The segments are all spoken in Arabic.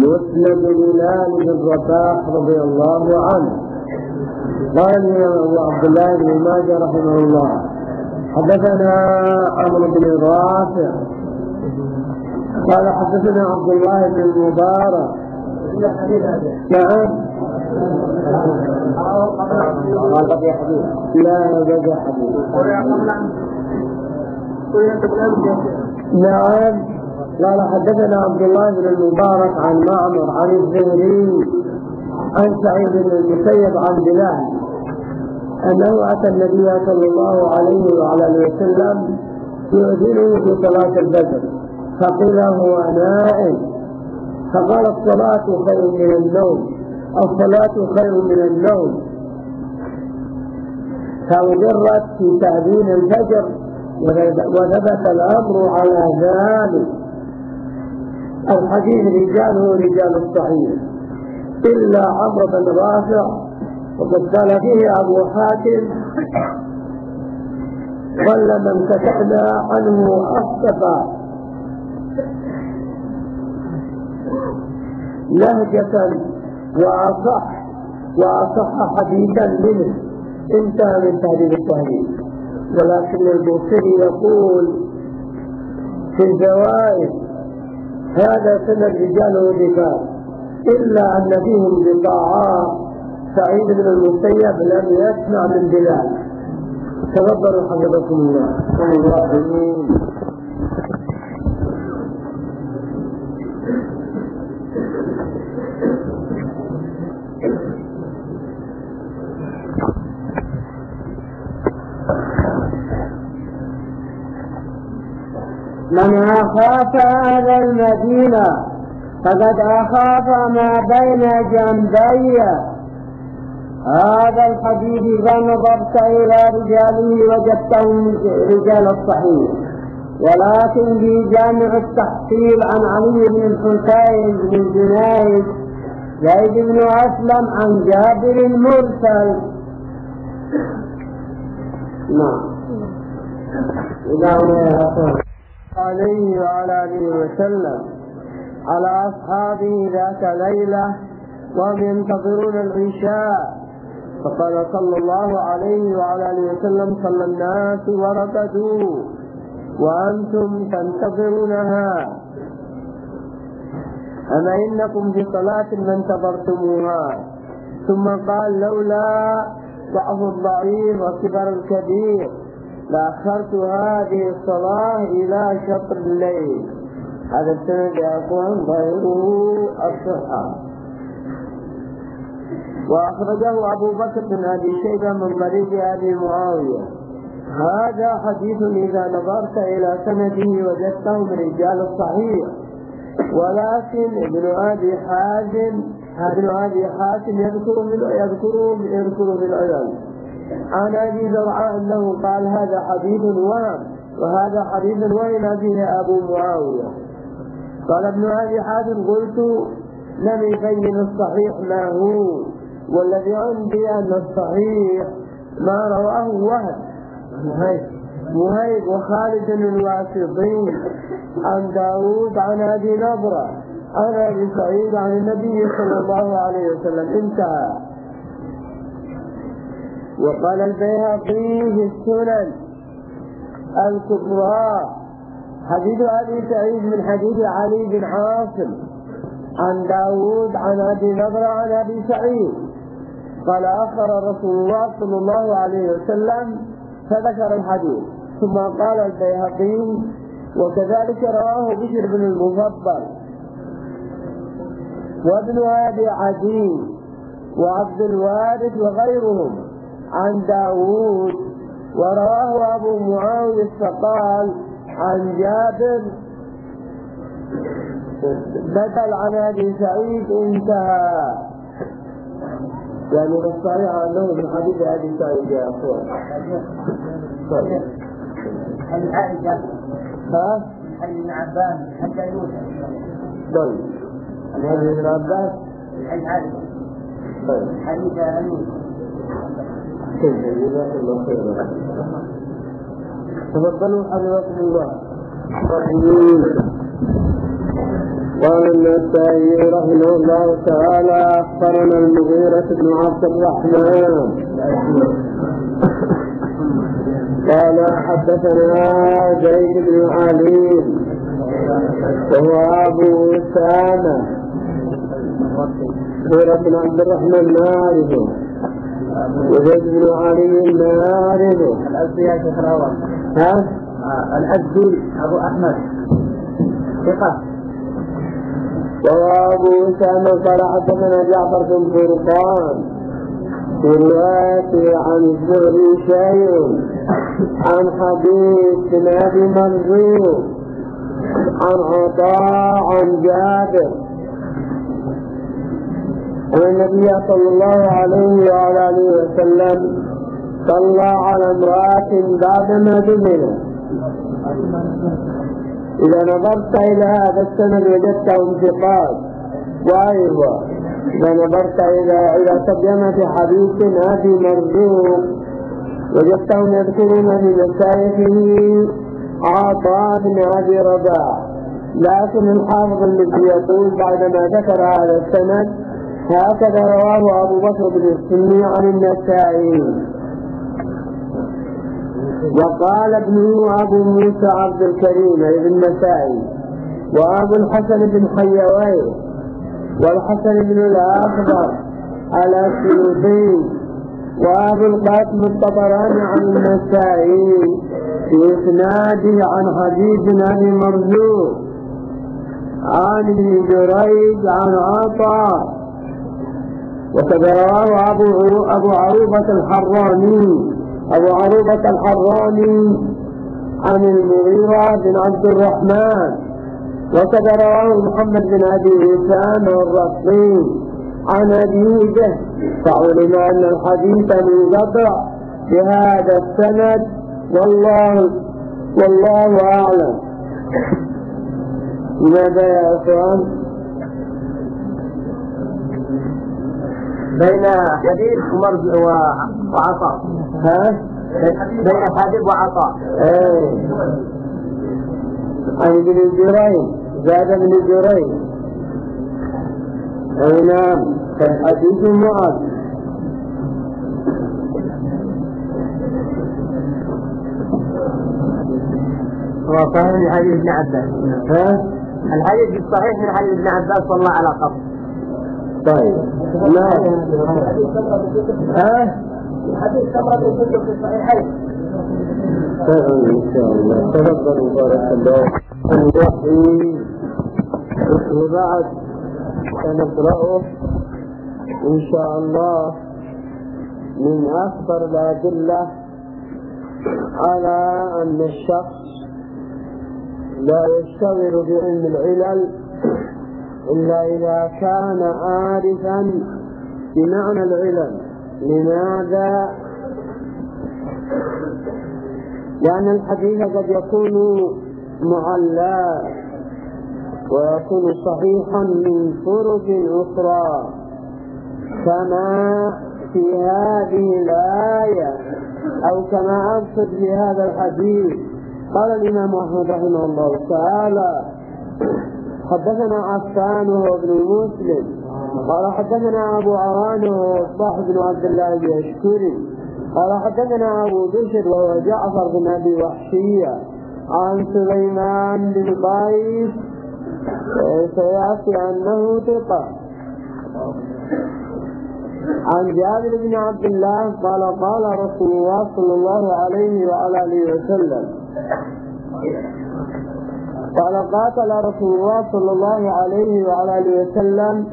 مسند بلال بن رباح رضي الله عنه. قال أبو عبد الله بن ماجه رحمه الله حدثنا عمرو بن رافع قال حدثنا عبد الله بن المبارك. نعم لا بقي حديث. نعم قال حدثنا عبد الله بن المبارك عن معمر عن الزهري عن سعيد بن المسيب عن بلال أنه أتى النبي صلى الله عليه وعلى اله وسلم يؤذنه في صلاة الفجر فقيل هو نائم فقال الصلاة خير من النوم، الصلاة خير من النوم، فأجرت في تأذين الفجر وثبت الأمر على ذلك. الحديث رجاله رجال الصحيح إلا عمرو بن رافع وقد قال فيه أبو حاتم ظل من كتبنا عنه أصدق لهجة وأصح حديثا منه. انتهى من تهذيب التهذيب. ولكن البوصيري يقول في الزوائد هذا سند رجاله رجال إلا أن فيهم بطاعات سعيد بن المسيب لم يسمع من بلال. تفضلوا حفظكم الله. من أخاف أهل المدينة فقد أخاف ما بين جنبي. هذا الحديث إذا نظرت إلى رجاله وجدتهم رجال الصحيح، ولكن في جامع التحصيل عن علي بن الحسين بن جنيد زيد بن أسلم عن جابر المرسل. نعم عليه وعلى آله وسلم على أصحابه ذات ليلة وهم ينتظرون العشاء فقال صلى الله عليه وعلى آله وسلم صلى الناس ورقدوا وأنتم تنتظرونها أما إنكم في صلاة ما انتظرتموها. ثم قال لولا ضعف الضعيف وكبر الكبير لأخرت هذه الصلاة إلى شطر الليل. هذا السند يا أخوان ظاهره الصحة. وأخرجه أبو بكر بن أبي شيبة من طريق أبي معاوية. هذا حديث إذا نظرت إلى سنده وجدته من رجال الصحيح، ولكن ابن أبي حاتم يذكره بالعلل عن أبي زرعة أنه قال هذا حديث وهم، وهذا حديث وهم به أبو معاوية. قال ابن أبي حاتم قلت لم يبين الصحيح ما هو، والذي عندي أن الصحيح ما رواه وهيب وخالد الواسطي عن داود عن أبي نضرة عن أبي سعيد عن النبي صلى الله عليه وسلم. انتهى. وقال البيهقي في السنن الكبرى حديث أبي سعيد من حديث علي بن عاصم عن داود عن أبي نضرة عن أبي سعيد قال أخر رسول الله صلى الله عليه وسلم فذكر الحديث. ثم قال البيهقي وكذلك رواه بشر بن المفضل وابن أبي عدي وعبد الوارث وغيرهم عن داود. ورواه أبو معاوية فقال عن جابر بدل عن أبي سعيد. انتهى. يعني الصحيح أنه من حديث أبي سعيد يا أخوان. الحديث ابن عباس حتى يوسف. طيب الحديث ابن عباس حديث يوسف. جزاك الله خيرا. تفضلوا حفظكم الله. قال النسائي رحمه الله تعالى أخبرنا المغيرة بن عبد الرحمن قال حدثنا زيد بن علي وهو أبو أسامة. المغيرة بن عبد الرحمن نعرفه وزيد بن علي نعرفه. الأزدي يا شيخ الأول. الأزدي أبو أحمد ثقة. وأبو أسامة قال حدثنا جعفر بن فرقان في روايته عن الزهري شيء عن حديث أبي مرزوق عن عطاء عن جابر أن النبي صلى الله عليه وعلى آله وسلم صلى على امرأة بعدما دفنت. إذا نظرت إلى هذا السند وجدته انتقاد، وأيضا إذا نظرت إلى ترجمة حديث أبي مرزوق وجدتهم يذكرون في مسائله عطاء بن أبي رباح، لكن الحافظ الذي يقول بعدما ذكر هذا السند هكذا رواه أبو بكر بن السني عن النسائي. وقال ابنه أبو موسى عبد الكريم بن النسائي وأبو الحسن بن حيوي والحسن بن الأخضر الأسيوطي وأبو القاسم الطبراني عن النسائي في إسناده عن حديث أبي مرزوق عن ابن جريج عن عطاء. وقد رواه أبو عروبة الحراني عن المغيرة بن عبد الرحمن. وقد رواه محمد بن أبي إسحاق الرقي عن أبيه، فعلم أن الحديث منقطع بهذا السند والله أعلم. لماذا يا أخوان؟ بين حديث وعطاء. بين حديث وعطاء. عن ابن جريج زاد ابن جريج. نعم حديث معاذ. هو صحيح من حديث ابن عباس. الحديث الصحيح من حديث ابن عباس صلى على قبر. طيب حديث سمرة بن في الصحيحين. إن شاء الله. تفضلوا بارك الله. الوحي وبعد سنقرأه إن شاء الله من أكبر الأدلة على أن الشخص لا يشتغل بعلم العلل إلا إذا كان عارفا بمعنى العلل. لماذا؟ لأن الحديث قد يكون معلّا ويكون صحيحا من طرق أخرى، كما في هذه الآية أو كما أقصد في هذا الحديث. قال الإمام أحمد رحمه الله تعالى حدثنا عفان وهو ابن مسلم قال حدثنا أبو عوان وهو الصاح بن عبد الله اليشكري قال حدثنا أبو بشر وهو جعفر بن أبي وحشية عن سليمان بن قيس سيأتي أنه ثقة عن جابر بن عبد الله قال قال رسول الله صلى الله عليه وعلى آله وسلم قال قاتل رسول الله صلى الله عليه وعلى آله وسلم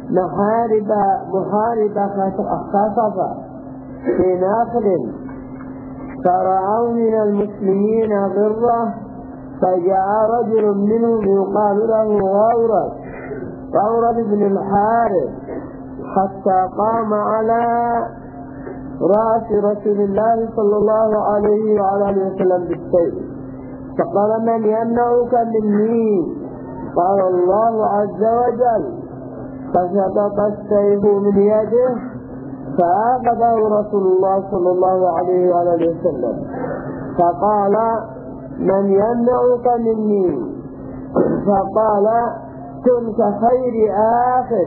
محارب خصفة في ناخل، فرأوا من المسلمين غرة، فجاء رجل منهم يقال له غورد بن الحارث حتى قام على رأس رسول الله صلى الله عليه وعلى آله وسلم بالسيف، فقال من يمنعك مني؟ قال الله عز وجل، فسقط السيف من يده فأخذه رسول الله صلى الله عليه وعلى آله وسلم فقال من يمنعك مني؟ فقال كن كخير آخر.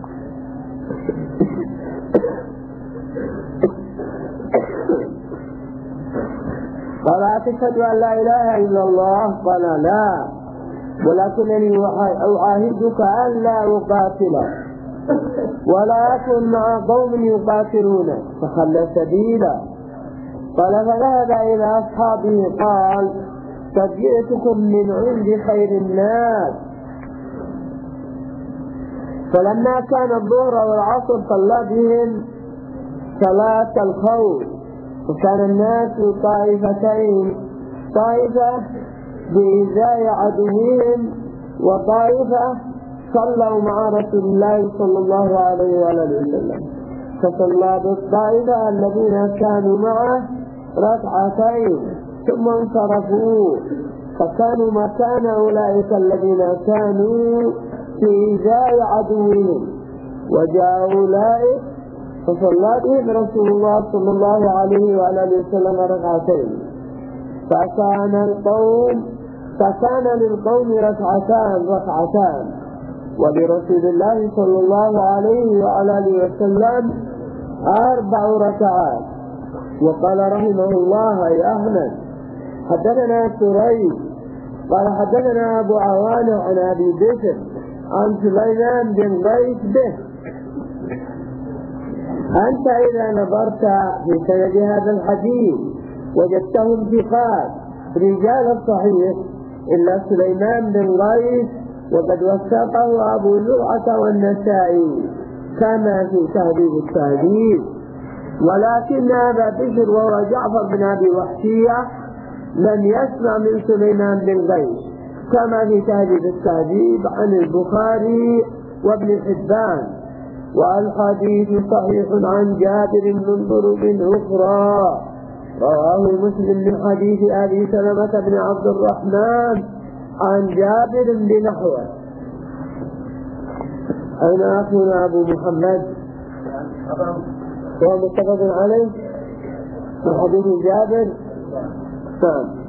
قال أتشهد أن لا إله إلا الله؟ قال لا، ولكنني أعاهدك أن لا أقاتلك ولا أكن مع قوم يقاتلونك فخلى سبيلا. قال فذهب إلى أصحابه قال قد جئتكم من عند خير الناس. فلما كان الظهر والعصر صلى بهم صلاة الخوف، وكان الناس طائفتين، طائفة بإزاء عدوهم وطائفة صلوا مع رسول الله صلى الله عليه وآله وسلم. فصلى بالطائفة الذين كانوا معه ركعتين ثم انصرفوا، فكانوا مكان أولئك الذين كانوا في إزاء عدوهم. وجاء أولئك فصلى بهم رسول الله صلى الله عليه وآله وسلم ركعتين، فكان للقوم ركعتان ولرسول الله صلى الله عليه وآله وسلم 4 ركعات. وقال رحمه الله يا أحمد حدثنا سريج قال حدثنا أبو عوانة عن أبي بكر عن سليمان بن قيس به. أنت إذا نظرت في سند هذا الحديث وجدتهم ثقات رجال الصحيح إلا سليمان بن قيس، وقد وثقه أبو زرعة والنسائي كما في تهذيب التهذيب. ولكن أبا بكر وهو جعفر بن أبي وحشية لم يسمع من سليمان بن قيس كما في تهذيب التهذيب عن البخاري وابن حبان. والحديث صحيح عن جابر من طرق أخرى رواه مسلم من حديث أبي سلمة بن عبد الرحمن عن جابر بنحوه. أين أخونا أبو محمد؟ هو متفق عليه من حديث جابر. نعم.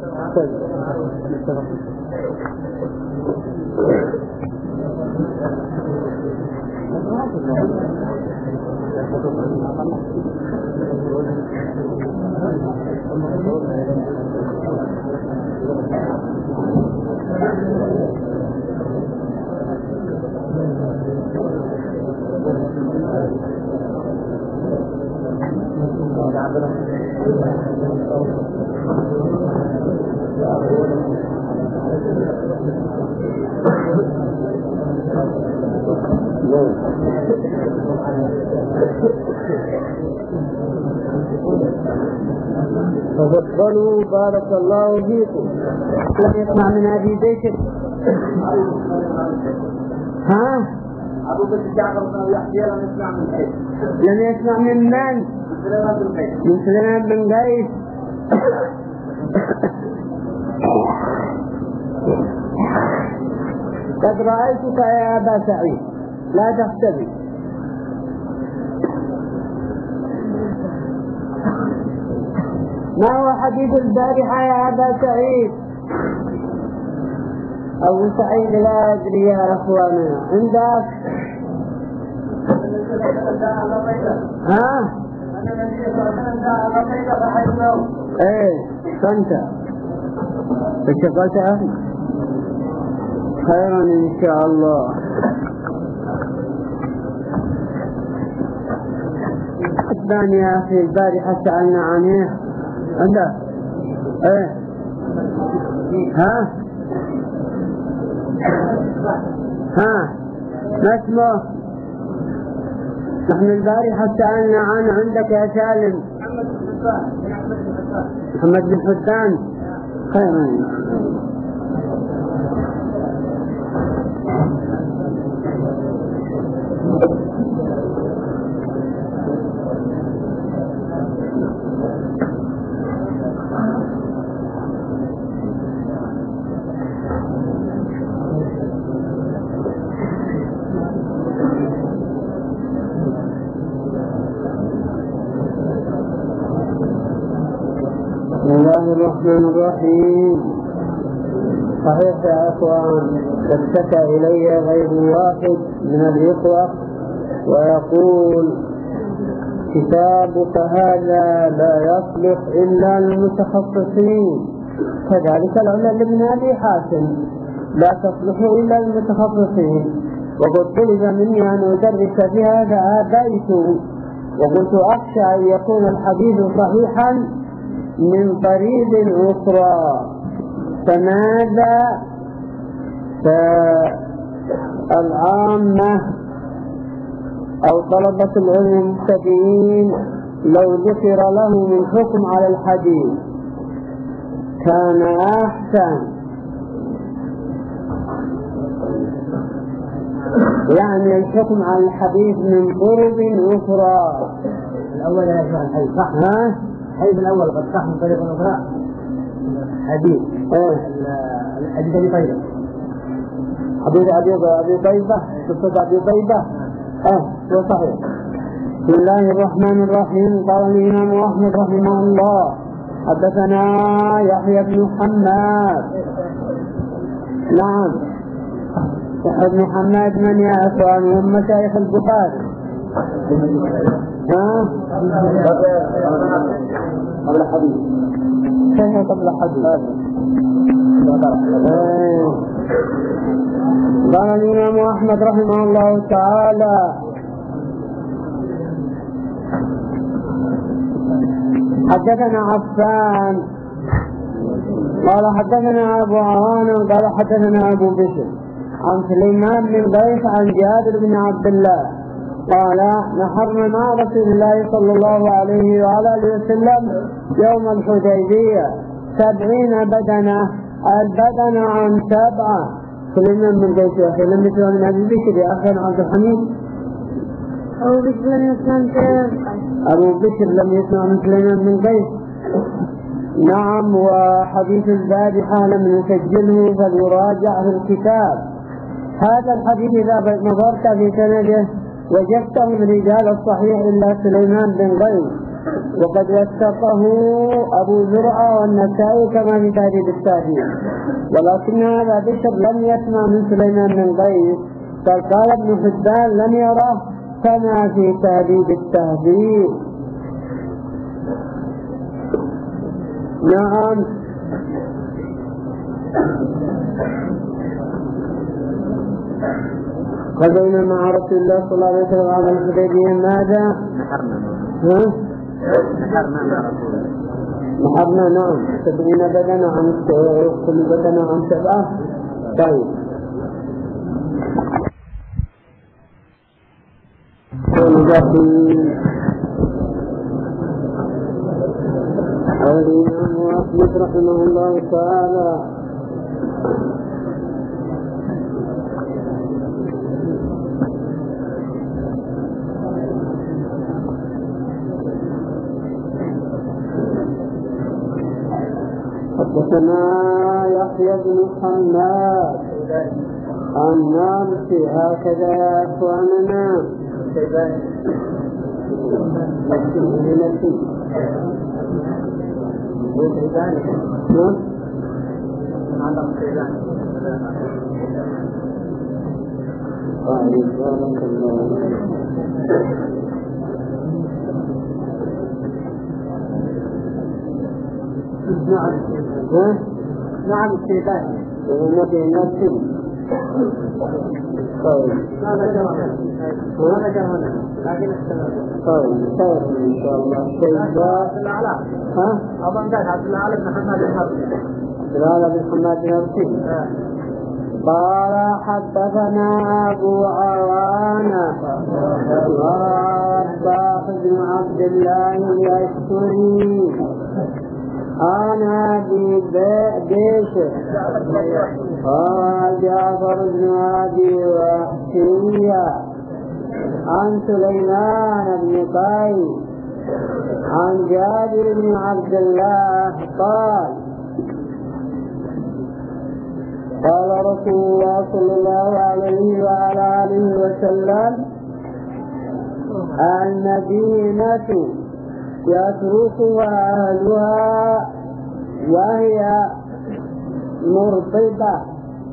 تفضلوا بارك الله فيكم. لم يسمع من أبي بكر. أبو بكر جعفر بن يحيى لم يسمع من قيس. لم يسمع من من؟ من سليمان بن قيس. قد رأيتك يا أبا سعيد لا تختبي. ما هو حديث البارحة يا أبا سعيد؟ أبو سعيد لا أدري يا أخواننا. عندك؟ ايه فانت اشتغلتها خيرا ان شاء الله. الثاني يا اخي البارحة سألنا عنه. عندك؟ ايه ما اسمه؟ نحن البارحة سألنا عنه. عندك يا سالم؟ محمد بن حسان. خيرا. بسم الله الرحمن الرحيم. صحيح يا أخوان، اشتكى إلي غير واحد من الإخوة ويقول كتابك هذا لا يصلح إلا للمتخصصين، كذلك العلل لابن أبي حاتم لا تصلح إلا للمتخصصين. وقد طلب مني أن أدرس فيها فأبيت، وقلت أخشى أن يكون الحديث صحيحا من طريق أخرى، فماذا؟ فالعامة أو طلبة العلم المبتدئين لو ذكر له من حكم على الحديث كان أحسن، يعني الحكم على الحديث من طرق أخرى. الأول يا شيخ الحديث صح؟ ها؟ الحديث الأول قد صح من طريق أخرى حديث الحديث أبي طيبة، حديث أبي طيبة، قصة أبي طيبة هو صحيح. بسم الله الرحمن الرحيم. قال الإمام أحمد رحمه الله حدثنا يحيى بن حماد. نعم، يحيى بن حماد من يا أخوان؟ هم مشايخ البخاري. قبل حديث شيخ قبل حديث. قال الإمام أحمد رحمه الله تعالى حدثنا عفان قال حدثنا أبو عوان قال حدثنا أبو بشر عن سليمان بن قيس عن جابر بن عبد الله قال نحرنا مع رسول الله صلى الله عليه وعلى آله وسلم يوم الحديبية 70 بدنة، البدنة عن 7. سليمان بن قيس يا أخي لم يسمع من أبي بشر يا أخي عبد الحميد. أبو بشر لم يسمع من أبو بشر لم يسمع من سليمان بن قيس. نعم، وحديث البارحة لم نسجله فليراجع في الكتاب. هذا الحديث إذا نظرت في سنده وجدته من رجال الصحيح إلا سليمان بن قيس، وقد وثقه أبو زرعة والنسائي كما في تهذيب التهذيب، ولكن هذا بشر لم يسمع من سليمان بن قيس، بل قال ابن حبان لم يره كما في تهذيب التهذيب. نعم، قضينا مع رسول الله صلى الله عليه وسلم على الحديبية ماذا؟ نحرنا نعم 70 بدنة عن كل بدنة عن 7. طيب الإمام أحمد رحمه الله تعالى حدثنا يحيى بن حماد عن نابلسي هكذا يا أخواننا نعم الشيطان النبي نفسه. طيب طيب خير إن شاء الله. أظن ذلك عبد الله بن حماد الحربي. عبد الله بن حماد الحربي قال حدثنا أبو عوانة ورباح بن عبد الله الأشكري عن أبي بشر قال جعفر بن أبي وحشية عن سليمان بن قيس عن جابر بن عبد الله قال قال رسول الله صلى الله عليه وعلى آله وسلم المدينة يتركها أهلها وهي التمر الطيبة.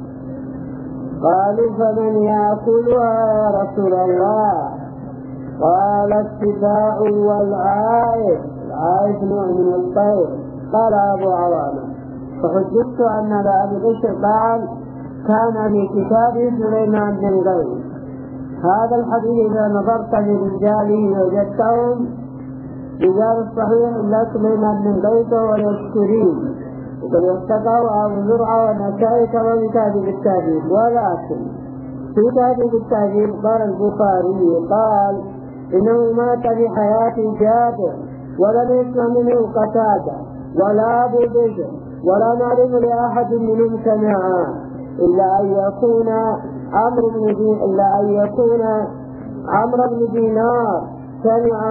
قالوا فمن يأكلها يا رسول الله؟ قال السباع والعائف. العائف نوع من الطير. قال أبو عوانة فحدثت أن لأبي بشر قال كان في كتاب سليمان بن غيث. هذا الحديث إذا نظرت لرجاله وجدتهم رجال الصحيح إلا سليمان بن غيث واليشكرين وقد وثقه أبو زرعة والنسائي كما في تهذيب التهذيب. ولكن في تهذيب التهذيب قال البخاري قال إنه مات في حياة جابر ولم يسمع منه قتادة ولا أبو بشر ولا نعلم لأحد منهم سمعا إلا أن يكون عمرو بن دينار سمع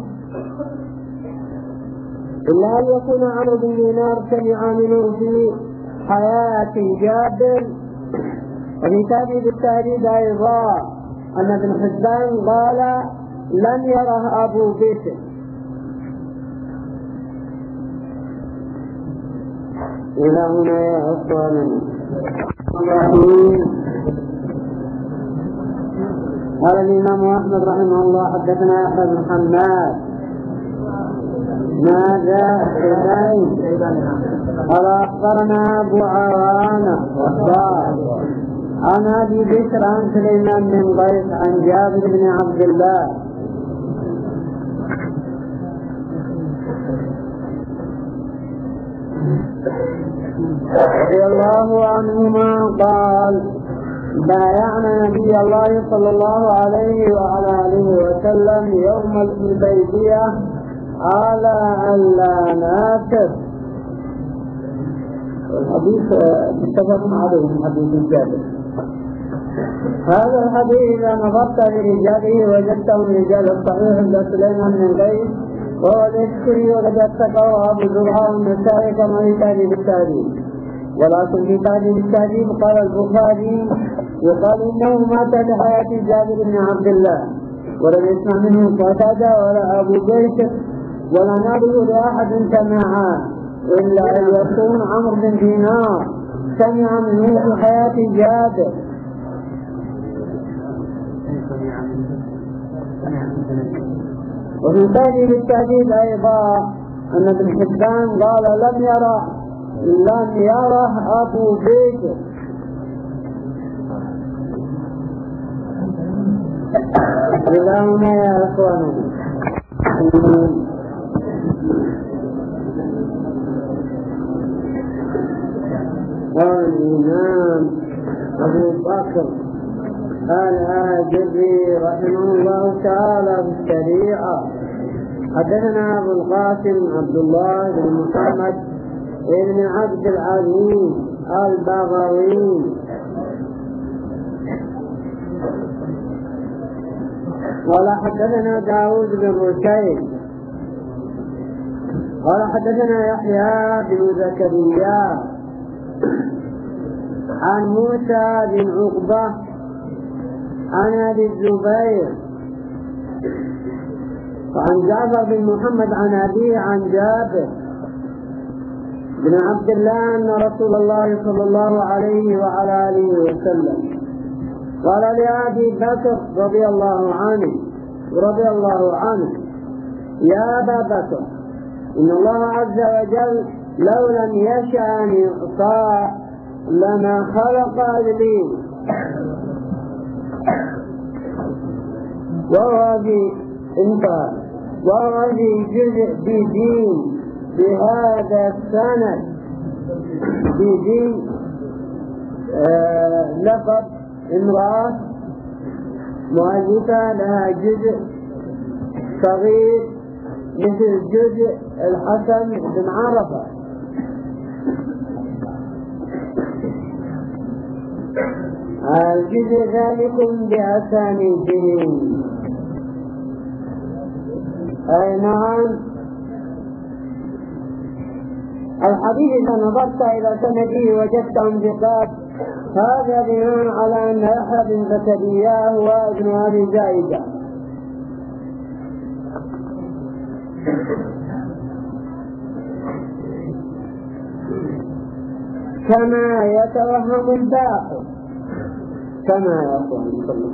منه في حياة جابر. وفي تهذيب التهذيب أيضا أن ابن حبان قال لم يره أبو بشر. إلى هنا يا أخواننا قال الإمام أحمد رحمه الله حدثنا يحيى بن حماد ماذا قال أخبرنا أبو عوانة عن أبي بشر عن سليمان بن غيث عن جابر بن عبد الله رضي الله عنهما قال بايعنا نبي الله صلى الله عليه وعلى آله وسلم يوم الحديبية على أن لا ناكل. الحديث متفق عليه من حديث جابر. هذا الحديث إذا نظرت لرجاله وجدته رجال الصحيح عند سليمان بن غيث وهو اليشكري وقد اتقوا أبو زرعة والنسائي كما في تهذيب التهذيب. ولكن في تهذيب التهذيب قال البخاري يقال إنه مات في حياة جابر بن عبد الله ولم يسمع منه قتادة ولا أبو بشر ولا نعرف لأحد سمعا إلا أن يكون عمرو بن دينار سمع منه في حياة جابر. وفي تهذيب التهذيب أيضا أن ابن حبان قال لم يره أبو بكر. اللهم يا أخواننا قال الإمام أبو بكر الآجري رحمه الله تعالى في الشريعة حدثنا أبو القاسم عبد الله بن محمد بن عبد العزيز البغوي قال حدثنا داود بن رشيد قال حدثنا يحيى بن زكريا عن موسى بن عقبة عن أبي الزبير وعن جعفر بن محمد عن أبيه عن جابر بن عبد الله أن رسول الله صلى الله عليه وعلى آله وسلم قال لأبي بكر رضي الله عنه يا أبا بكر إن الله عز وجل لو لم يشأ أن يعصى لما خلق أدلين وهو في جزء بدين بهذا السند بدين لقب امرأة مؤلفة لها جزء صغير مثل جزء الحسن بن عرفة الجزء ذلكم بأسانيدهم. أي نعم الحديث إذا نظرت إلى سنده وجدتهم ثقات هذا بناء على أن يحيى بن زكريا هو ابن أبي زائدة. كما يتوهم الباحث كما يقول.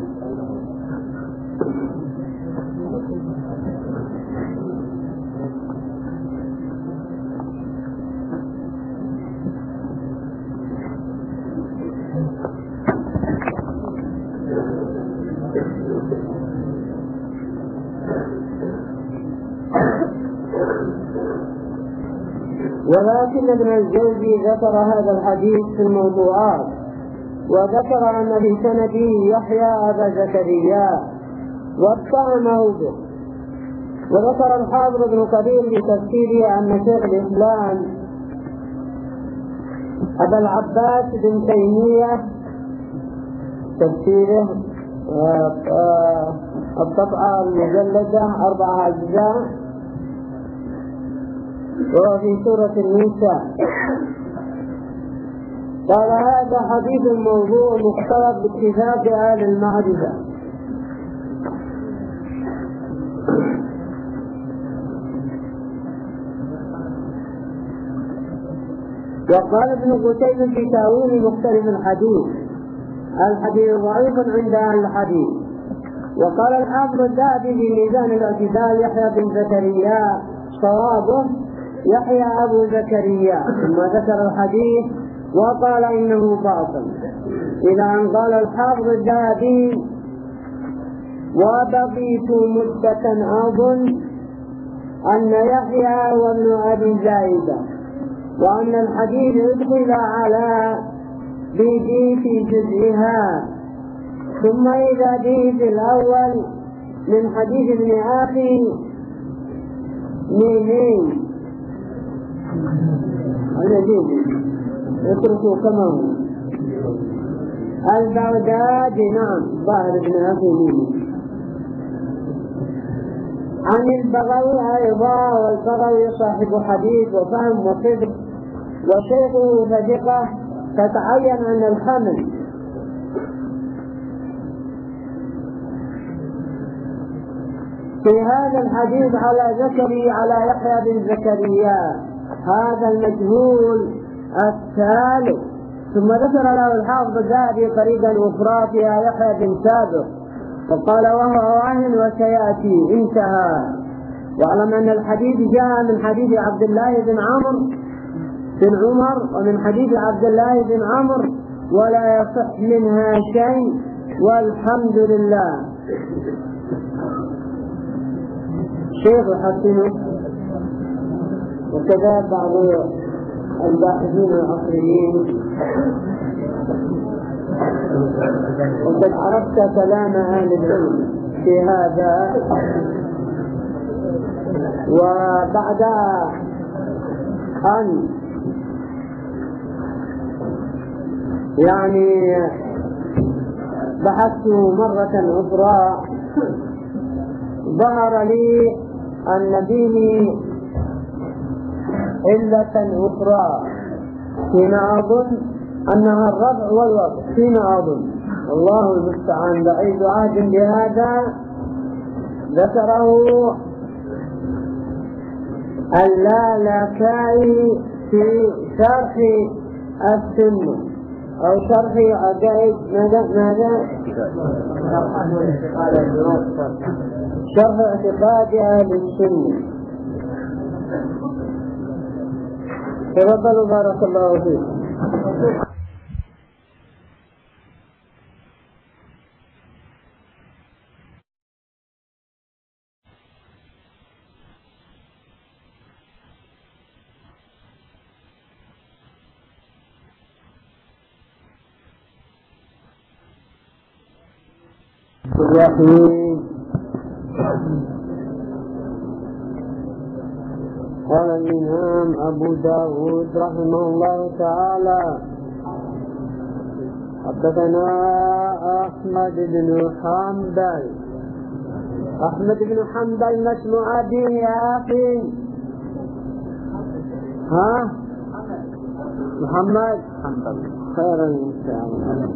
ولكن ابن الجوزي ذكر هذا الحديث في الموضوعات، وذكر أن في سنده يحيى أبا زكريا واتهمه به. وذكر الحافظ ابن كثير في تفسيره أن شيخ الإسلام أبا العباس بن تيمية تفسيره الطبعة المجلدة 4 أجزاء وفي سورة النساء قال هذا حديث موضوع مختلط باتفاق أهل المعرفة. وقال ابن قتيبة في تأويل مختلف الحديث ضعيف عند أهل الحديث. وقال الحافظ الذهبي في ميزان الاعتدال يحيى بن زكريا صوابه يحيى أبو زكريا، ثم ذكر الحديث وقال إنه باطل، إلى أن قال الحافظ الذهبي وبقيت مدة أظن أن يحيى وابن أبي زايدة، وأن الحديث يدخل على به في جزئها، ثم إذا به في الأول من حديث ابن أخي ميمين اتركوا كما هو البغدادي، نعم ظاهر ابن أخي ميمين، عن البغوي أيضا، والبغوي صاحب حديث وفهم وصدق وشيخه فثقة، فتعين أن الحمل في هذا الحديث على يحيى بن زكريا هذا المجهول الثالث. ثم ذكر له الحافظ الذهبي طريقا أخرى فيها يحيى بن سابق وقال وهو واهن وسيأتي، انتهى. واعلم أن الحديث جاء من حديث عبد الله بن عمر ومن حديث عبد الله بن عمرو ولا يصح منها شيء والحمد لله. شيخ حسنه وكذا بعض الباحثين العصريين. وقد عرفت كلام أهل العلم في هذا، وبعد أن بحثت مرة أخرى ظهر لي أن فيه علة أخرى فيما أظن أنها الرفع والوضع، فيما أظن الله المستعان بعيد عهد بهذا. ذكره اللالكائي في شرح السنة أو شرح عقائد شرح اعتقاد أهل السنة. تفضلوا بارك الله فيكم. قال الإمام أبو داود رحمه الله تعالى حدثنا أحمد بن حنبل مسموع به يا أخي. ها محمد خيرا إن شاء الله.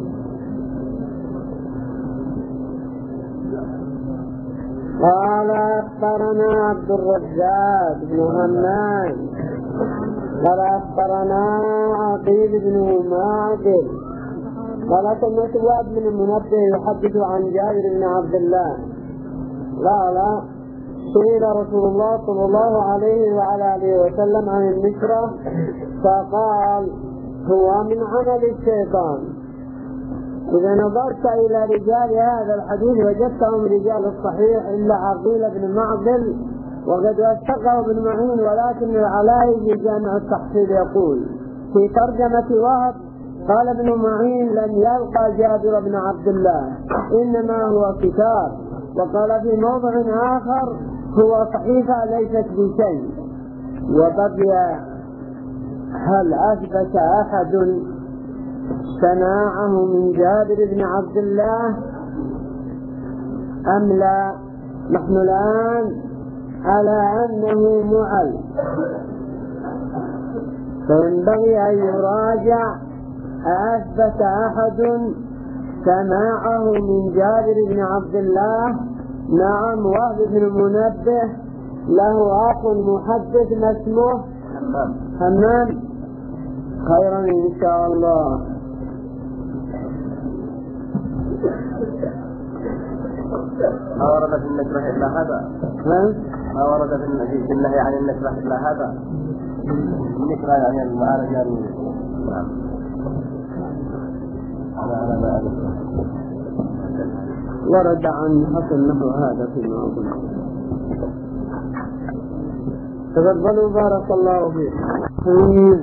قال أخبرنا عبد الرزاق بن همام قال أخبرنا عقيل بن معقل قال سمعت وهب بن المنبه يحدث عن جابر بن عبد الله قال سئل رسول الله صلى الله عليه وعلى آله وسلم عن النشرة فقال هو من عمل الشيطان. إذا نظرت إلى رجال هذا الحديث وجدتهم رجال الصحيح إلا عقيل بن معقل وقد وثقه ابن معين، ولكن العلاء في جامع التحصيل يقول في ترجمة وهب قال ابن معين لم يلقى جابر بن عبد الله إنما هو كتاب، وقال في موضع آخر هو صحيفة ليست بشيء. وبقي هل أثبت أحد سماعه من جابر بن عبد الله أم لا؟ نحن الآن على أنه معل، فينبغي أن يراجع أثبت أحد سماعه من جابر بن عبد الله. نعم، وهب بن المنبه له أخ محدث ما اسمه همام. خيرا إن شاء الله. ما ورد في النكرة إلا هذا؟ ما ورد في النهي عن النكرة إلا هذا؟ النكرة يعني المعارج يعني على ما ورد عن حسن نحو هذا في الموضوع. تفضلوا بارك الله فيكم.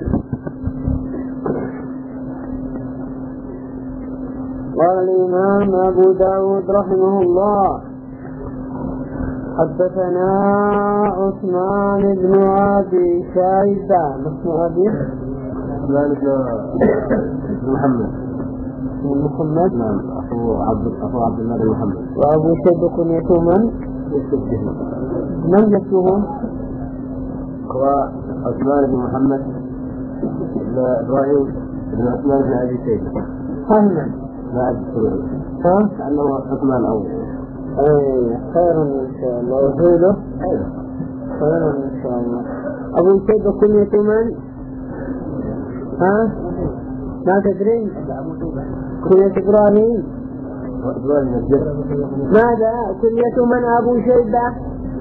قال الإمام أبو داود رحمه الله حدثنا عثمان بن أبي شيبة. اسم أبي عثمان بن محمد. نعم، أخو عبد الله بن محمد. وأبو شيبة كنيته من يكتبهم؟ هو عثمان بن محمد بن إبراهيم بن عثمان بن أبي شيبة. أهلا. لا أذكر. كأنه عثمان أول. خيرا إن شاء الله. وغيره خيرا إن شاء الله. أبو شيبة كنيته من؟ ما تدرين؟ كنية إبراهيم. ماذا كنية من أبو شيبة؟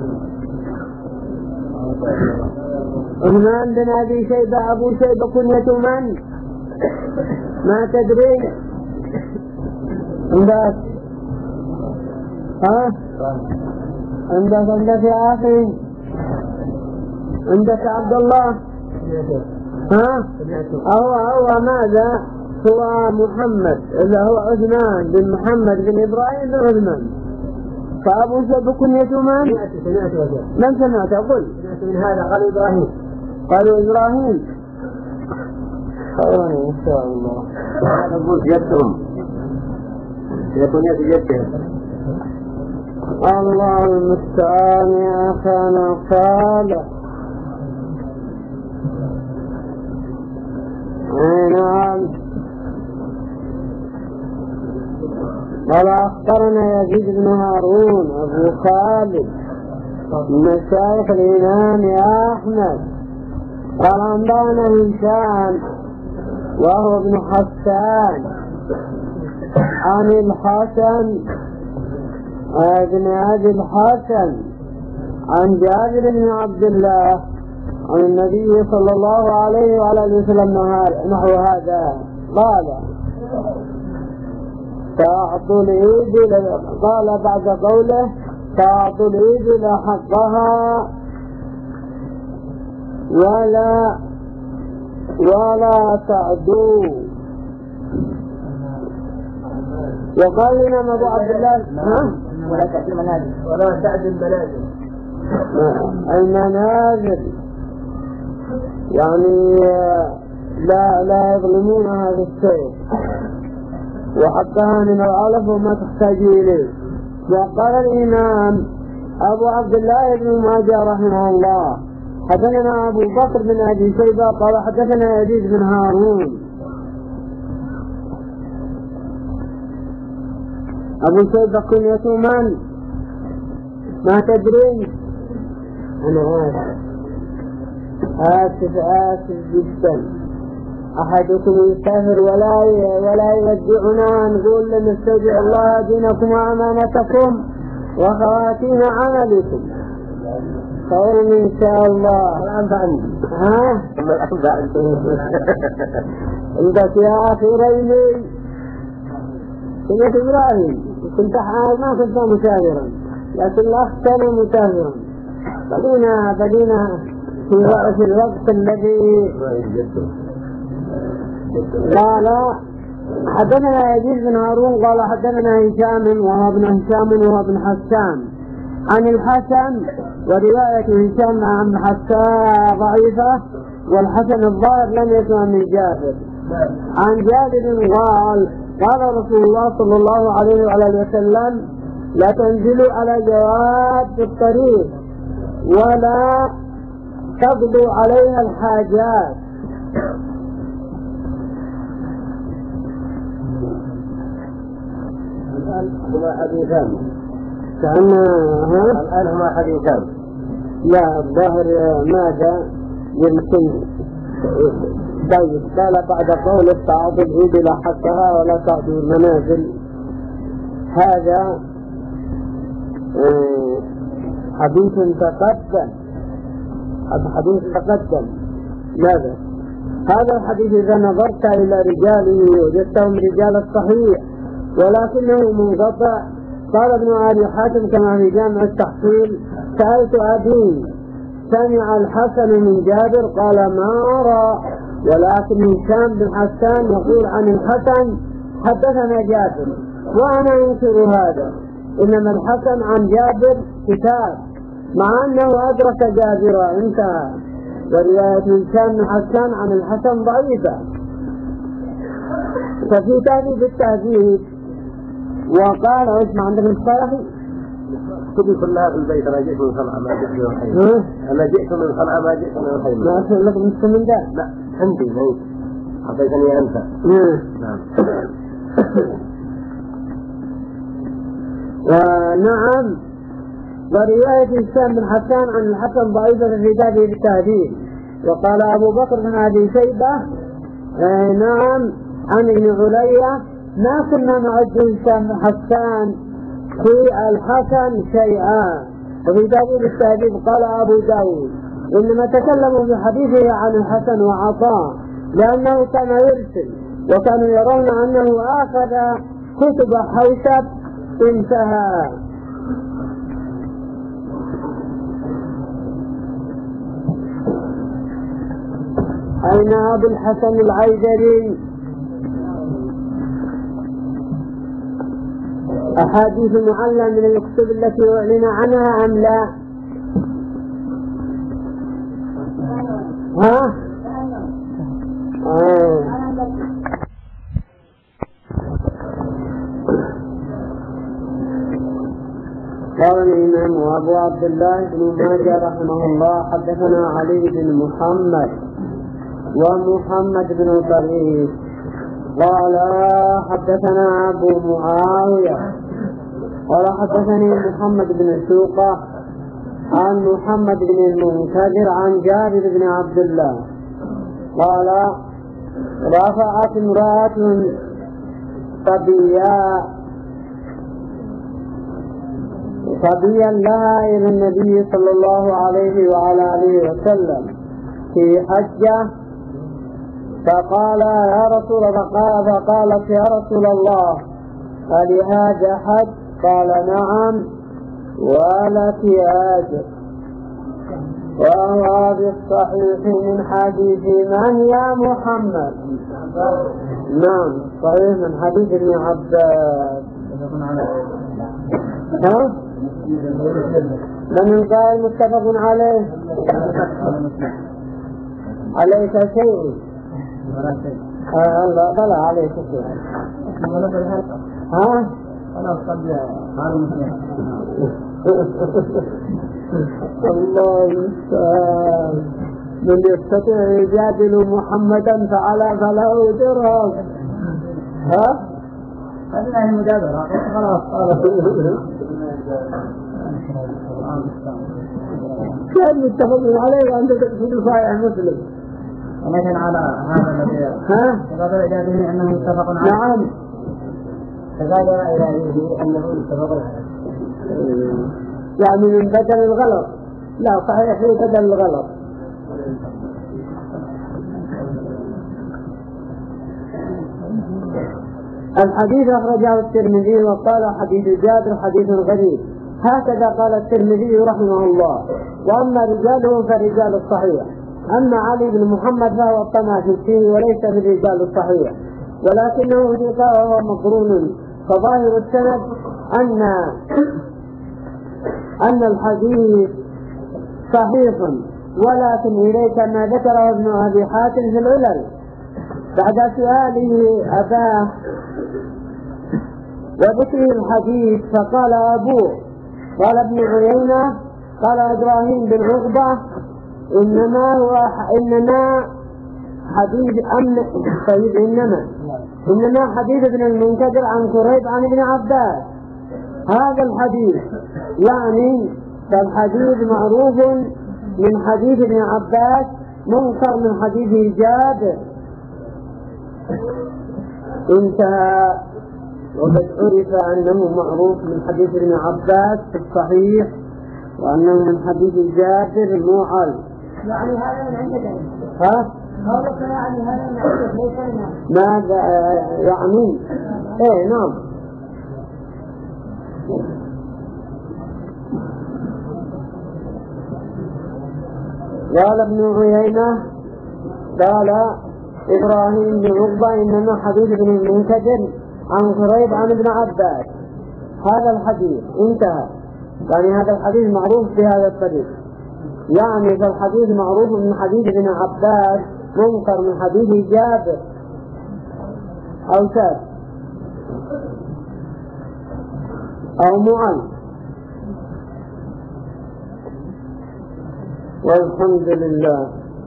عثمان بن أبي شيبة. أبو شيبة كنية من؟ ما تدرين؟ عندك عندك يا أخي، عندك عبد الله. هو ماذا؟ هو محمد، إلا هو عثمان بن محمد بن إبراهيم بن عثمان. فأبو شيبة كنيته من؟ من سمعت؟ أقول من هذا قالوا إبراهيم. قالوا إبراهيم. خيرا إن شاء الله. أقول جدهم يكون يتجدهم. الله المستعان يا أخانا صالح. نعم. قال أخبرنا يزيد بن هارون أبو خالد من مشايخ الإمام أحمد قال أنبأنا هشام وهو ابن حسان عن الحسن ابن أبي الحسن عن جابر بن عبد الله عن النبي صلى الله عليه وعلى آله وسلم نحو هذا. قال تعطوا الإبل، قال بعد قوله تعطوا الإبل حقها ولا تعدوا. وقال لنا أبو عبد الله ولا تعد المنازل ولا تعد المنازل. المنازل يعني لا يظلمون هذا الشيء، وحقها من الألف وما تحتاج إليه. وقال الإمام أبو عبد الله بن ماجه رحمه الله حدثنا أبو بكر بن أبي شيبة قال حدثنا يزيد بن هارون. أبو شيبة كنيته من؟ ما تدرين؟ أنا آسف جدا. أحدكم يسافر ولا يودعنا، نقول نستودع الله دينكم وأمانتكم وخواتيم عملكم. خير إن شاء الله. ها؟ عندك يا أخي ريلي كنت إبراهيم، كنت ما كنت مسافرا، لكن الأخ كان مسافرا. بدينا في الوقت الذي قال حدثنا يزيد بن هارون قال حدثنا هشام وهو ابن حسان عن الحسن، ورواية هشام عن حسان ضعيفة، والحسن الظاهر لم يسمع من جابر. عن جابر قال رسول الله صلى الله عليه وآله وسلم: لا تنزلوا على جواد في الطريق ولا تقضوا عليها الحاجات. هما حديثان. الآن هما حديثان. لا الظاهر ماذا يمكن طيب. قال بعد قوله: تعضوا الإبل حقها ولا تعضوا المنازل. هذا حديث تقدم. ماذا؟ هذا الحديث إذا نظرت إلى رجاله وجدتهم رجال الصحيح ولكنه منقطع. قال ابن أبي حاتم كما في جامع التحصيل: سألت أبي سمع الحسن من جابر؟ قال: ما أرى، ولكن هشام بن حسان يقول عن الحسن حدثنا جابر، وأنا أنكر هذا. إنما الحسن عن جابر كتاب، مع أنه أدرك جابر انتهى، ورواية هشام بن حسان عن الحسن ضعيفة. ففي تهذيب التهذيب وقال: اسمع عندك الصلاحي كتب كلها في البيت. أنا جئت من صنعاء ما جئت من الخيمة. أنا جئت من صنعاء ما جئت من الخيمة. ما أسأل لك نصف من ده؟ لا عندي ميت أعطيتني أنت. نعم. ونعم. ورواية هشام بن حسان عن الحسن ضعيفة في تهذيب التهذيب. وقال أبو بكر بن أبي شيبة نعم عن ابن علية: ما كنا نعد هشام بن حسان في الحسن شيئا. وفي تهذيب التهذيب قال أبو داود: إنما تكلموا في حديثه عن الحسن وعطاء لأنه كان يرسل، وكانوا يرون أنه أخذ كتب حوشب. انتهى. أين أبو الحسن العيدري؟ أحاديث معلّة من الكتب التي أعلن عنها أم لا؟ ها؟ قال الإمام أبو عبد الله بن ماجه رحمه الله: حدثنا علي بن محمد ومحمد بن طريف قال حدثنا أبو معاوية قال حدثني محمد بن سوقة عن محمد بن المنكدر عن جابر بن عبد الله قال: رفعت امرأة صبيا لها إلى النبي صلى الله عليه وعلى آله وسلم في حجة، فقالت يا رسول الله ألهذا حج؟ قال: نعم ولك أجر. وهو بالصحيح من حديث من يا محمد؟ نعم صحيح من حديث ابن عباس. ها؟ من القائل متفق عليه؟ عليك شيء؟ لا بلا عليك شيء. ها؟ الله يستعان. من يستطيع يجادل محمدا فله درهم. ها؟ هذه المجادلة خلاص. كيف متفقين عليه وأنت تقصد صحيح مسلم؟ ولكن على هذا الذي هذا إلى به أنه متفق عليه. نعم. فهذا إلى به أنه متفق عليه. يعني من بدل الغلط. لا صحيح في بدل الغلط. الحديث أخرجه الترمذي وقال حديث جابر حديث غريب، هكذا قال الترمذي رحمه الله. وأما رجاله فرجال الصحيح، أما علي بن محمد فهو الطمع فيه وليس بالرجال الصحيح، ولكنه ثقة وهو مقرون. فظاهر السند أن الحديث صحيح، ولكن إليك ما ذكره ابن أبي حاتم في العلل بعد سؤاله أباه وذكره الحديث، فقال أبوه قال ابن عيينة قال إبراهيم بن عقبة إنما حديث ابن المنكدر عن قريب عن ابن عباس. هذا الحديث يعني فالحديث معروف من حديث ابن عباس منكر من حديث جابر. انتهى. وقد عرف أنه معروف من حديث ابن عباس في الصحيح، وأنه من حديث جابر معل. يعني هذا من عندك. ها؟ هذا يعني هذا من عندك ليس لنا. ماذا يعني؟ إيه نعم. قال ابن عيينة قال إبراهيم بن عقبة إنما حديث ابن المنكدر عن قريب عن ابن عباس. هذا الحديث انتهى. يعني هذا الحديث معروف بهذا الطريق، يعني فالحديث معروف من حديث ابن عباس منكر من حديث جابر أو ساد أو معل. والحمد لله.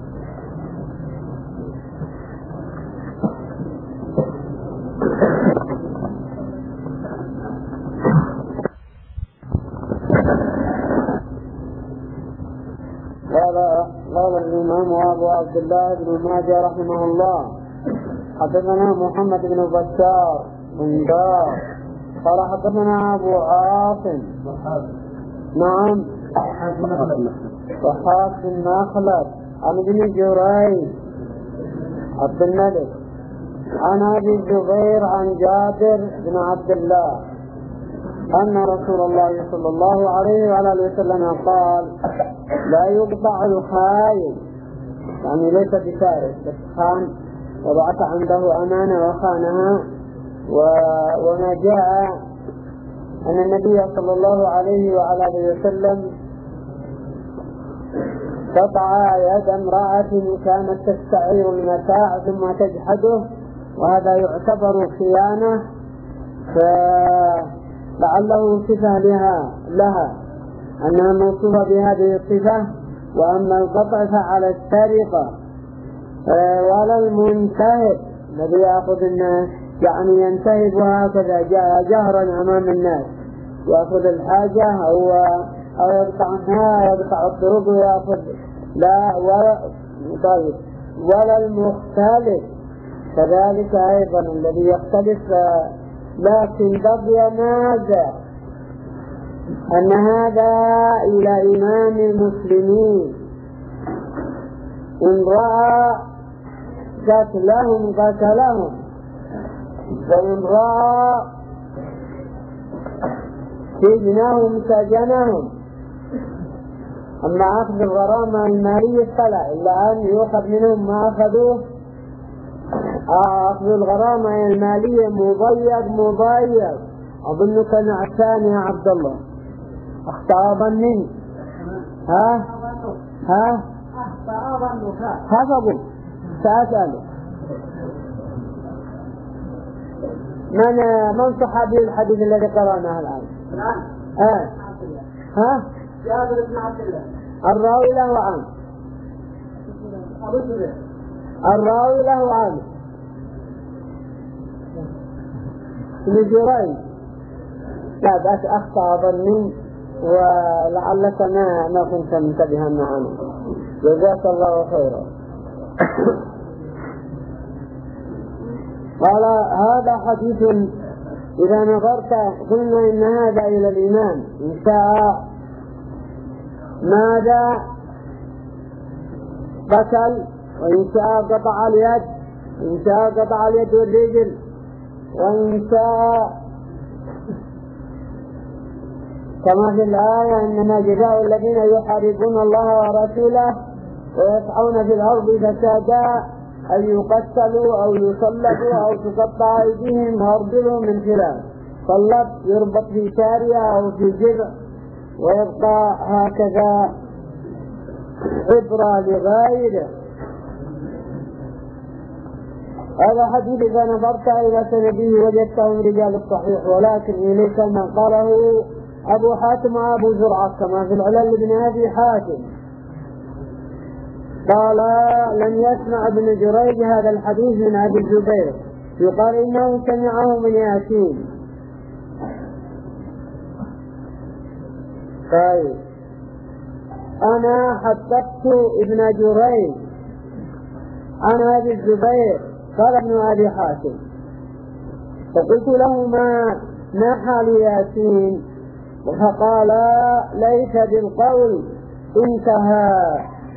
قال الإمام أبو عبد الله بن ماجه رحمه الله حدثنا محمد بن بشار بن دار قال حدثنا أبو عاصم نعم وحاس بن مخلد عن ابن جريج عبد الملك عن أبي الزبير عن جابر بن عبد الله أن رسول الله صلى الله عليه وعلى اله وسلم قال لا يقطع الخائن، يعني ليس بسارق بس خان وبعث عنده أمانة وخانها. وما جاء أن النبي صلى الله عليه وعلى اله وسلم قطع يد امرأة كانت تستعير المتاع ثم تجحده، وهذا يعتبر خيانة، فلعله صفة لها أنها موصوفة بهذه الصفة. وأما القطع فعلى السرقة ولا المنتهب الذي يأخذ الناس، يعني ينتهب هكذا جهرا أمام الناس، يأخذ الحاجة أو يقطعنها يقطع الطرق ويأخذ لا طيب. ولا المختلف كذلك أيضا الذي يختلف، لكن بقي نازع أن هذا إلى إمام المسلمين إن رأى قتلهم وإن رأى سجنهم سجنهم. أما أخذ الغرامة المالية فلا، إلا أن يؤخذ منهم ما أخذوه. أخذ الغرامة المالية مضيق. أظنك نعسان يا عبد الله أخطأ ظني. ها حفظوا سأسأله من صحابي الحديث الذي قرأناه الآن؟ جابر بن عبد الله. الراوي له عام. الراوي له عام. ابن جريج لا بأس أخطأ ظني ولعلك ما كنت منتبها معنا، جزاك الله خيرا. قال هذا حديث إذا نظرت قلنا إن هذا إلى الإمام إن شاء ماذا قتل، وإن شاء قطع اليد، إن شاء قطع اليد والرجل، وإن شاء كما في الآية إنما جزاء الذين يحاربون الله ورسوله ويسعون في الأرض فسادا أن يقتلوا أو يصلبوا أو تقطع أيديهم وأرجلهم من خلاف. صلب يربط في سارية أو في جذع ويبقى هكذا عبرة لغيره. هذا حديث إذا نظرت إلى سنده وجدته من رجال الصحيح، ولكن إليك ما قاله أبو حاتم وأبو زرعة كما في العلل بن أبي حاتم قال لم يسمع ابن جريج هذا الحديث من أبي الزبير، يقال إنه سمعه من ياسين. طيب أنا حدثت ابن جريج عن أبي الزبير قال ابن أبي حاتم، فقلت له ما حال ياسين، فقال ليس بالقول انتهى.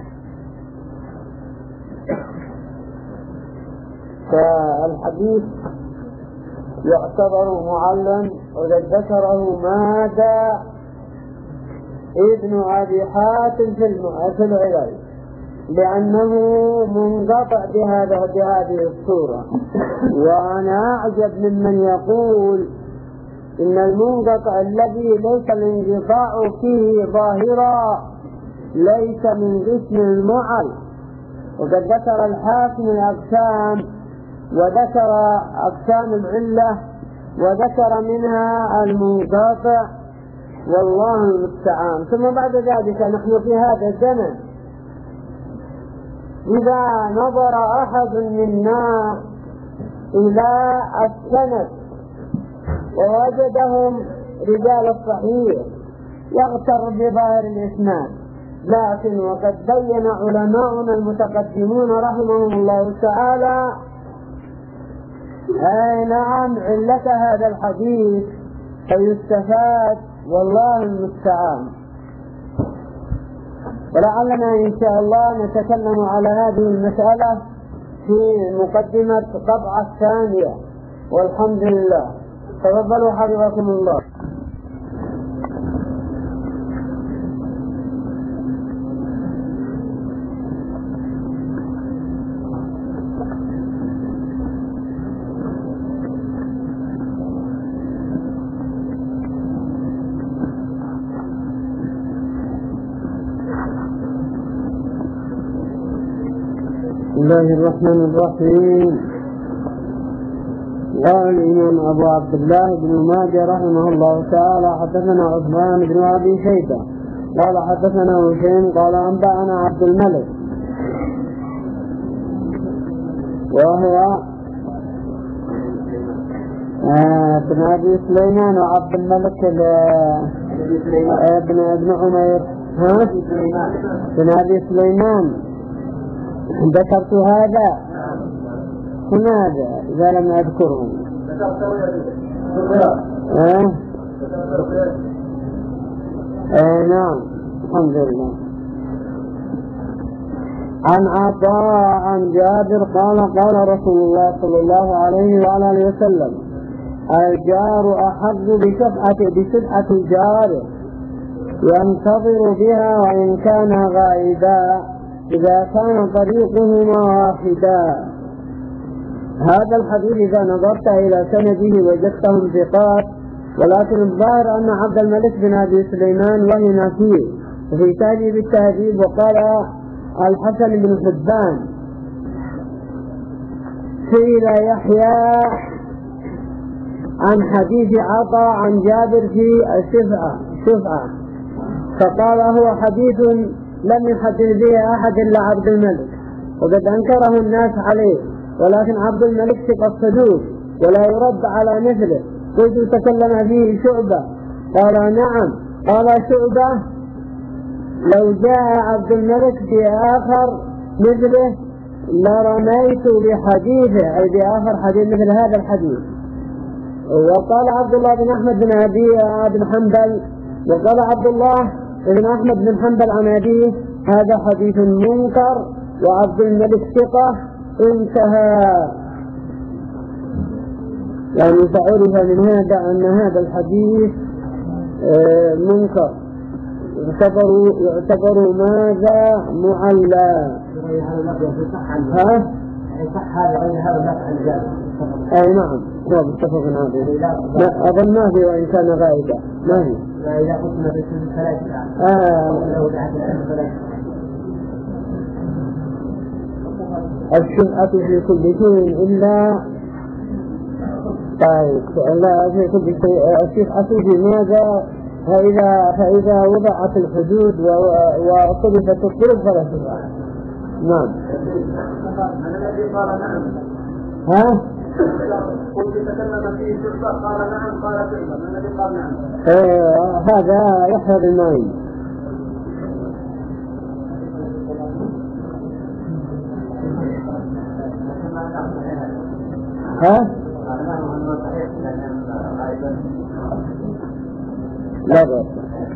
فالحديث يعتبر معلم وإذا ذكره ماذا ابن أبي حاتم في العلل لأنه منقطع بهذه الصورة. وأنا أعجب ممن يقول إن المنقطع الذي ليس الانقطاع فيه ظاهرا ليس من قسم المعل. وقد ذكر الحاكم الأقسام وذكر أقسام العلة وذكر منها المنقطع والله المستعان. ثم بعد ذلك نحن في هذا الزمن إذا نظر أحد منا إلى السند ووجدهم رجال الصحيح يغتر بظاهر الإسناد، لكن وقد بين علماؤنا المتقدمون رحمهم الله تعالى نعم علة هذا الحديث فيستفاد والله المستعان. ولعلنا إن شاء الله نتكلم على هذه المسألة في مقدمة الطبعة الثانية والحمد لله. تفضلوا حفظكم الله. بسم الله الرحمن الرحيم. قال الإمام أبو عبد الله بن ماجه رحمه الله تعالى حدثنا عثمان بن أبي شيبة قال حدثنا هشيم قال أنبأنا عبد الملك وهو ابن أبي سليمان وعبد الملك ابن عمير ابن أبي سليمان. ذكرت هذا هذا إذا لم أذكره نعم الحمد لله. عن عطاء عن جابر قال رسول الله صلى الله عليه وعلى آله وسلم الجار أحظ بشفعة الجار ينتظر بها وإن كان غائبا إذا كان طريقهما واحدا. هذا الحديث إذا نظرت إلى سنده وجدتهم ثقات، ولكن الظاهر أن عبد الملك بن أبي سليمان وهن فيه وفي تهذيب التهذيب. وقال الحسن بن حبان سئل يحيى عن حديث عطاء عن جابر في الشفعة فقال هو حديث لم يحدث به أحد إلا عبد الملك، وقد أنكره الناس عليه، ولكن عبد الملك ثقة صدوق ولا يرد على مثله. قلت تكلم فيه شعبة قال نعم قال شعبة لو جاء عبد الملك بآخر مثله لرميت بحديثه، أي بآخر حديث مثل هذا الحديث. وقال عبد الله بن أحمد بن حنبل، وقال عبد الله بن أحمد بن حنبل عن أبيه هذا حديث منكر وعبد الملك ثقة، انتهى. يعني فعرف من هذا أن هذا الحديث منكر، يعتبر ماذا معلّى. ها؟ صح هذا غير هذا لا الجاد. أي نعم، هو متفق عليه. لا أظن ما في وإن كان غائبا ما في. إذا قلنا بسم ثلاثة. الشفعة في كل شيء إلا طيب لا في كل شيء الشفعة في ماذا؟ فإذا وضعت الحدود وصرفت الطرق فلا شفعة. نعم. الذي قال نعم. ها؟ قلت تكلم فيه شرطة قال نعم قال شرطة، الذي قال نعم. هذا يحفظ المعين. ها؟ لا بأس.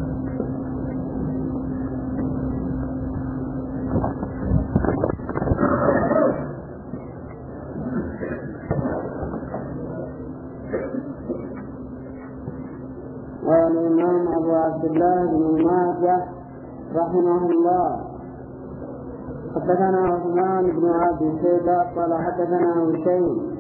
قال الإمام أبو عبد الله بن ماجه رحمه الله حدثنا عثمان بن عبد شيبة قال حدثنا هشيم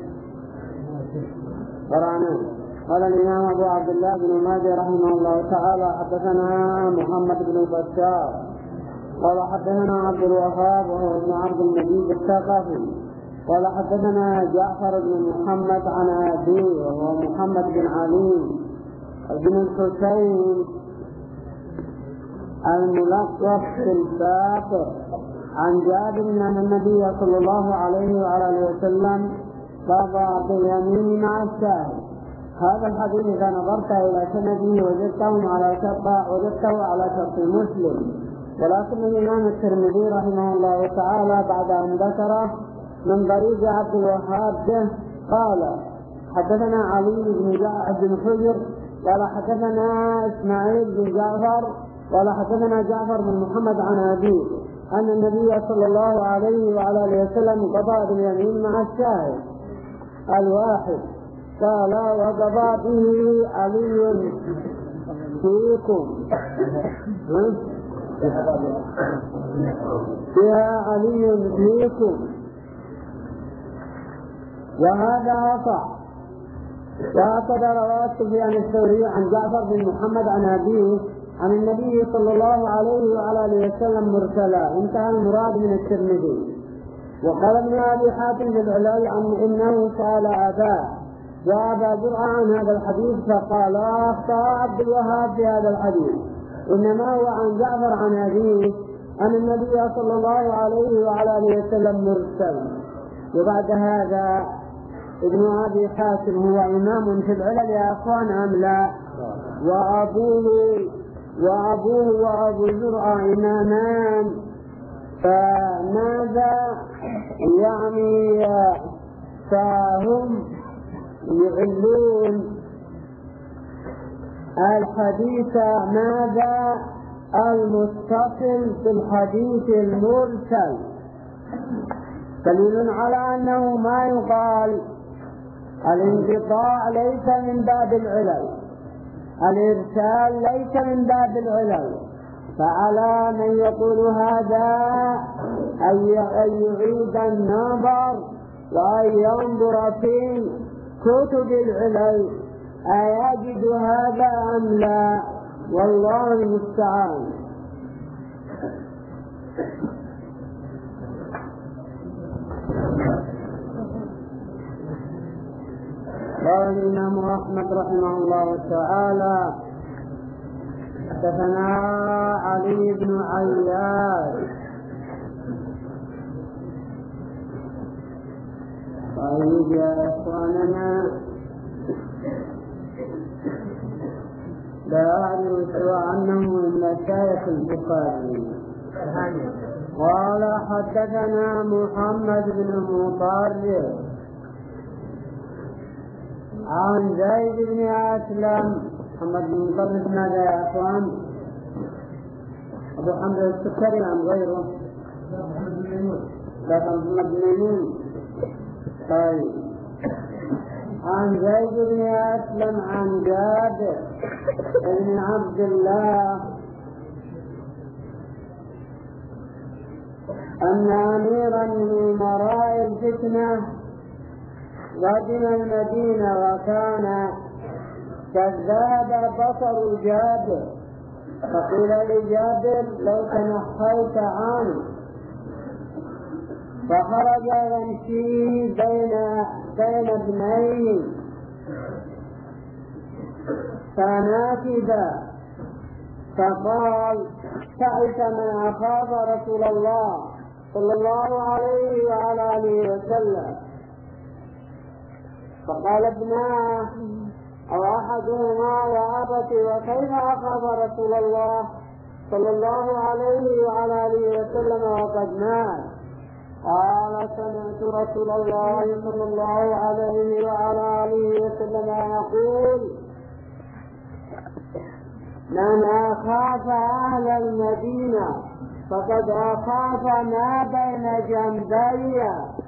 قال الإمام أبو عبد الله بن ماجه رحمه الله تعالى حدثنا محمد بن بشار قال حدثنا عبد الوهاب وهو ابن عبد المجيد الثقفي قال حدثنا جعفر بن محمد عن أبيه وهو محمد بن علي بن الحسين الملقب بالباقر عن جابر أن النبي صلى الله عليه وعلى وسلم قضى باليمين مع الشاهد. هذا الحديث إذا نظرت إلى سنده وجدته على شرط مسلم، ولكن الإمام الترمذي رحمه الله تعالى بعد أن ذكره من طريق عبد الوهاب قال حدثنا علي بن حجر قال حدثنا إسماعيل بن جعفر قال حدثنا جعفر بن محمد عن أبيه أن النبي صلى الله عليه وعلى وسلم قضى باليمين مع الشاهد الواحد قال وقضى به علي فيكم فيها علي فيكم، وهذا صح. وهكذا رواه سفيان الثوري عن جعفر بن محمد عن أبيه عن النبي صلى الله عليه وعلى وسلم مرسلا، انتهى المراد من الترمذي. وقال ابن أبي حاتم بالعلل عن إنه سأل أباه وأبا زرعة عن هذا الحديث فقال أخطأ عبد الوهاب في هذا الحديث، إنما هو عن جعفر عن أبيه أن النبي صلى الله عليه وعلى وسلم مرسل. وبعد هذا ابن أبي حاتم هو إمام في العلل يا أخوان أم لا؟ وأبوه وأبو زرعة إمامان، فماذا يعني فهم يعلون الحديث ماذا المتصل بالحديث المرسل، دليل على أنه ما يقال الانقطاع ليس من باب العلل، الإرسال ليس من باب العلل. فعلى من يقول هذا أن يعيد النظر وأن ينظر في كتب العلل أيجد هذا أم لا، والله المستعان. قال الإمام أحمد رحمه الله تعالى حدثنا علي بن عياش طيب يا إخواننا لا أعلم سوى أنه من مشايخ البخاري. قال حدثنا محمد بن مطرف عن زيد بن أسلم. محمد بن مطرف ماذا يا أخوان؟ أبو حمد السكري عن غيره؟ لا محمد بن ميمون. طيب عن زيد بن أسلم عن جابر بن عبد الله أن أميرا من أمراء الفتنة قدم المدينة وكان كذاب بصر جابر، فقيل لجابر لو تنحيت عنه، فخرج يمشي بين ابنيه فناكبا فقال تعس من أخاف رسول الله صلى الله عليه وعلى آله وسلم. فقال ابناه أو أحدهما يا أبت وكيف أخاف رسول الله صلى الله عليه وعلى آله وسلم وقد مات؟ قال سمعت رسول الله صلى الله عليه وعلى آله وسلم يقول من أخاف أهل المدينة فقد أخاف ما بين جنبي